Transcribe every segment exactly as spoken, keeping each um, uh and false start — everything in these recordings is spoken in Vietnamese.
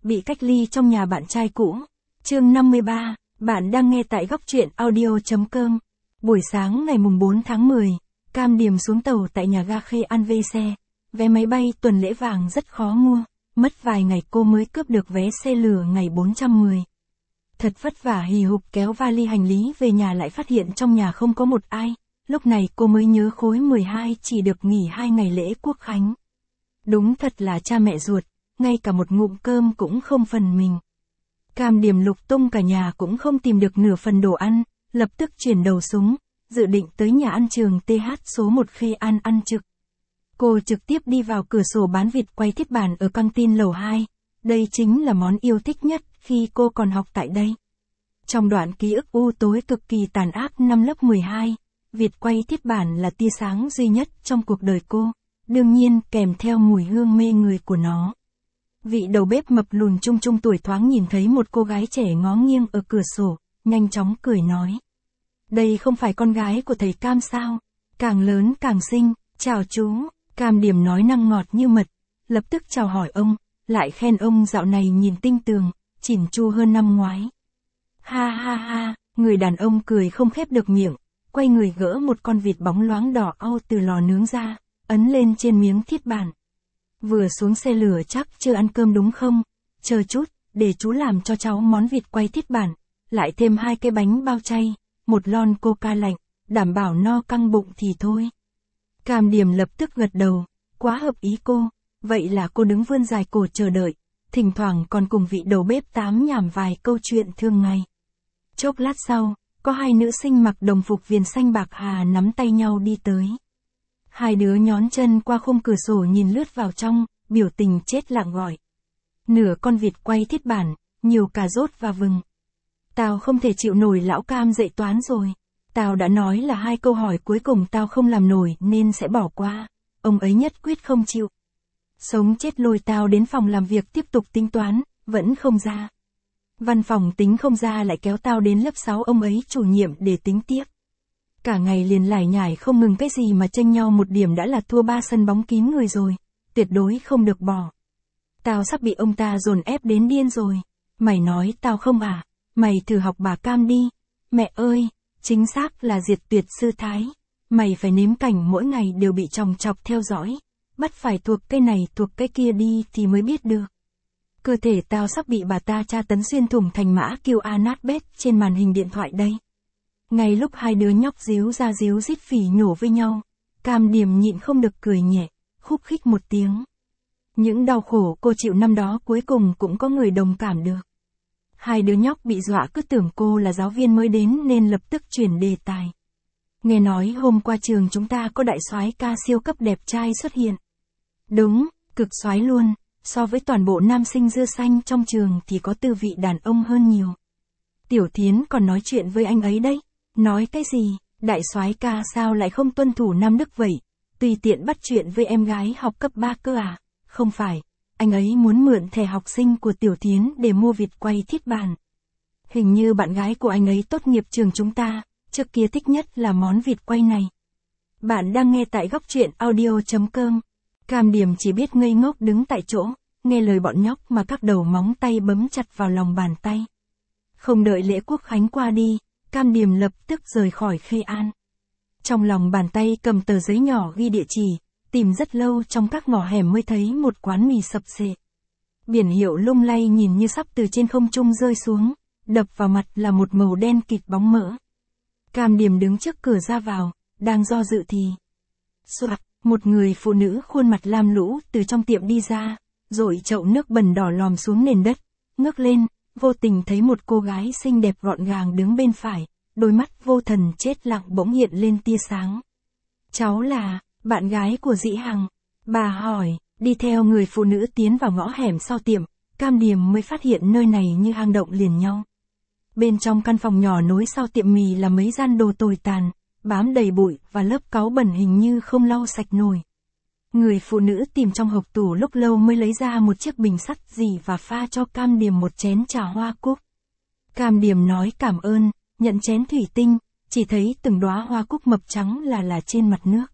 bị cách ly trong nhà bạn trai cũ. Chương năm mươi ba, bạn đang nghe tại góc truyện audio chấm com. Buổi sáng ngày mùng bốn tháng mười, Cam Điềm xuống tàu tại nhà ga Khê An vê xe. Vé máy bay tuần lễ vàng rất khó mua, mất vài ngày cô mới cướp được vé xe lửa ngày bốn trăm mười. Thật vất vả hì hục kéo vali hành lý về nhà lại phát hiện trong nhà không có một ai. Lúc này cô mới nhớ khối mười hai chỉ được nghỉ hai ngày lễ Quốc khánh. Đúng thật là cha mẹ ruột, ngay cả một ngụm cơm cũng không phần mình. Cam Điềm lục tung cả nhà cũng không tìm được nửa phần đồ ăn, lập tức chuyển đầu súng, dự định tới nhà ăn trường tê hát số một Khê An ăn trực. Cô trực tiếp đi vào cửa sổ bán vịt quay thiết bản ở căng tin lầu hai, đây chính là món yêu thích nhất khi cô còn học tại đây. Trong đoạn ký ức u tối cực kỳ tàn ác năm lớp mười hai, vịt quay thiết bản là tia sáng duy nhất trong cuộc đời cô, đương nhiên kèm theo mùi hương mê người của nó. Vị đầu bếp mập lùn trung trung tuổi thoáng nhìn thấy một cô gái trẻ ngó nghiêng ở cửa sổ, nhanh chóng cười nói. Đây không phải con gái của thầy Cam sao? Càng lớn càng xinh, chào chú. Cam Điềm nói năng ngọt như mật, lập tức chào hỏi ông, lại khen ông dạo này nhìn tinh tường, chỉn chu hơn năm ngoái. Ha ha ha, người đàn ông cười không khép được miệng, quay người gỡ một con vịt bóng loáng đỏ au từ lò nướng ra, ấn lên trên miếng thiết bản. Vừa xuống xe lửa chắc chưa ăn cơm đúng không? Chờ chút, để chú làm cho cháu món vịt quay thiết bản, lại thêm hai cái bánh bao chay, một lon coca lạnh, đảm bảo no căng bụng thì thôi. Cam Điềm lập tức gật đầu, quá hợp ý cô, vậy là cô đứng vươn dài cổ chờ đợi, thỉnh thoảng còn cùng vị đầu bếp tám nhảm vài câu chuyện thường ngày. Chốc lát sau, có hai nữ sinh mặc đồng phục viền xanh bạc hà nắm tay nhau đi tới. Hai đứa nhón chân qua khung cửa sổ nhìn lướt vào trong, biểu tình chết lặng gọi. Nửa con vịt quay thiết bản, nhiều cà rốt và vừng. Tao không thể chịu nổi lão Cam dạy toán rồi. Tao đã nói là hai câu hỏi cuối cùng tao không làm nổi nên sẽ bỏ qua. Ông ấy nhất quyết không chịu. Sống chết lôi tao đến phòng làm việc tiếp tục tính toán, vẫn không ra. Văn phòng tính không ra lại kéo tao đến lớp sáu ông ấy chủ nhiệm để tính tiếp. Cả ngày liền lải nhải không ngừng, cái gì mà tranh nhau một điểm đã là thua ba sân bóng kín người rồi, tuyệt đối không được bỏ. Tao sắp bị ông ta dồn ép đến điên rồi. Mày nói tao không à? Mày thử học bà Cam đi. Mẹ ơi, chính xác là diệt tuyệt sư thái. Mày phải nếm cảnh mỗi ngày đều bị chòng chọc theo dõi, bắt phải thuộc cái này thuộc cái kia đi thì mới biết được. Cơ thể tao sắp bị bà ta tra tấn xuyên thủng thành mã kêu a nát bét trên màn hình điện thoại đây. Ngay lúc hai đứa nhóc díu ra díu rít phỉ nhổ với nhau, Cam Điềm nhịn không được cười nhẹ, khúc khích một tiếng. Những đau khổ cô chịu năm đó cuối cùng cũng có người đồng cảm được. Hai đứa nhóc bị dọa cứ tưởng cô là giáo viên mới đến nên lập tức chuyển đề tài. Nghe nói hôm qua trường chúng ta có đại soái ca siêu cấp đẹp trai xuất hiện. Đúng, cực soái luôn, so với toàn bộ nam sinh dưa xanh trong trường thì có tư vị đàn ông hơn nhiều. Tiểu Thiến còn nói chuyện với anh ấy đấy. Nói cái gì, đại soái ca sao lại không tuân thủ nam đức vậy, tùy tiện bắt chuyện với em gái học cấp ba cơ à? Không phải, anh ấy muốn mượn thẻ học sinh của Tiểu Thiến để mua vịt quay thiết bản. Hình như bạn gái của anh ấy tốt nghiệp trường chúng ta, trước kia thích nhất là món vịt quay này. Bạn đang nghe tại góc truyện audio chấm com. Cam Điềm chỉ biết ngây ngốc đứng tại chỗ, nghe lời bọn nhóc mà các đầu móng tay bấm chặt vào lòng bàn tay. Không đợi lễ Quốc khánh qua đi, Cam Điềm lập tức rời khỏi Khê An. Trong lòng bàn tay cầm tờ giấy nhỏ ghi địa chỉ, tìm rất lâu trong các ngõ hẻm mới thấy một quán mì sập xệ. Biển hiệu lung lay nhìn như sắp từ trên không trung rơi xuống, đập vào mặt là một màu đen kịt bóng mỡ. Cam Điềm đứng trước cửa ra vào, đang do dự thì soạt, một người phụ nữ khuôn mặt lam lũ từ trong tiệm đi ra, dội chậu nước bẩn đỏ lòm xuống nền đất, ngước lên, vô tình thấy một cô gái xinh đẹp gọn gàng đứng bên phải, đôi mắt vô thần chết lặng bỗng hiện lên tia sáng. Cháu là bạn gái của Dĩ Hằng. Bà hỏi, đi theo người phụ nữ tiến vào ngõ hẻm sau tiệm, Cam Điềm mới phát hiện nơi này như hang động liền nhau. Bên trong căn phòng nhỏ nối sau tiệm mì là mấy gian đồ tồi tàn, bám đầy bụi và lớp cáu bẩn hình như không lau sạch nổi. Người phụ nữ tìm trong hộc tủ lúc lâu mới lấy ra một chiếc bình sắt dì và pha cho Cam Điềm một chén trà hoa cúc. Cam Điềm nói cảm ơn, nhận chén thủy tinh, chỉ thấy từng đóa hoa cúc mập trắng là là trên mặt nước.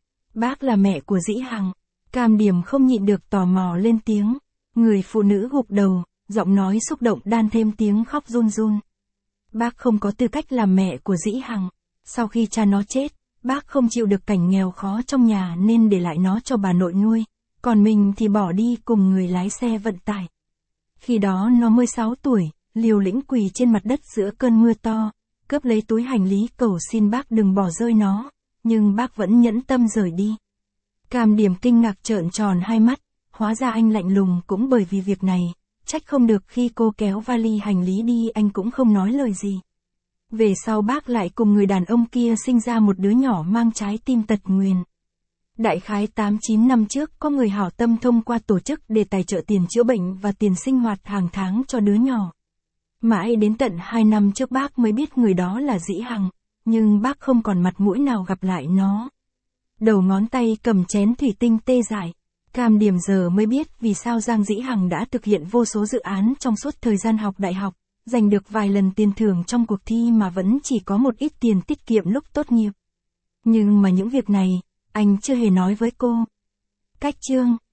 Bác là mẹ của Dĩ Hằng. Cam Điềm không nhịn được tò mò lên tiếng. Người phụ nữ gục đầu, giọng nói xúc động đan thêm tiếng khóc run run. Bác không có tư cách làm mẹ của Dĩ Hằng. Sau khi cha nó chết, bác không chịu được cảnh nghèo khó trong nhà nên để lại nó cho bà nội nuôi, còn mình thì bỏ đi cùng người lái xe vận tải. Khi đó nó mới sáu tuổi, liều lĩnh quỳ trên mặt đất giữa cơn mưa to, cướp lấy túi hành lý cầu xin bác đừng bỏ rơi nó, nhưng bác vẫn nhẫn tâm rời đi. Cam Điểm kinh ngạc trợn tròn hai mắt, hóa ra anh lạnh lùng cũng bởi vì việc này, trách không được khi cô kéo vali hành lý đi anh cũng không nói lời gì. Về sau bác lại cùng người đàn ông kia sinh ra một đứa nhỏ mang trái tim tật nguyền. Đại khái tám chín năm trước có người hảo tâm thông qua tổ chức để tài trợ tiền chữa bệnh và tiền sinh hoạt hàng tháng cho đứa nhỏ. Mãi đến tận hai năm trước bác mới biết người đó là Dĩ Hằng, nhưng bác không còn mặt mũi nào gặp lại nó. Đầu ngón tay cầm chén thủy tinh tê dại. Cam Điểm giờ mới biết vì sao Giang Dĩ Hằng đã thực hiện vô số dự án trong suốt thời gian học đại học, giành được vài lần tiền thưởng trong cuộc thi mà vẫn chỉ có một ít tiền tiết kiệm lúc tốt nghiệp. Nhưng mà những việc này, anh chưa hề nói với cô. Cách chương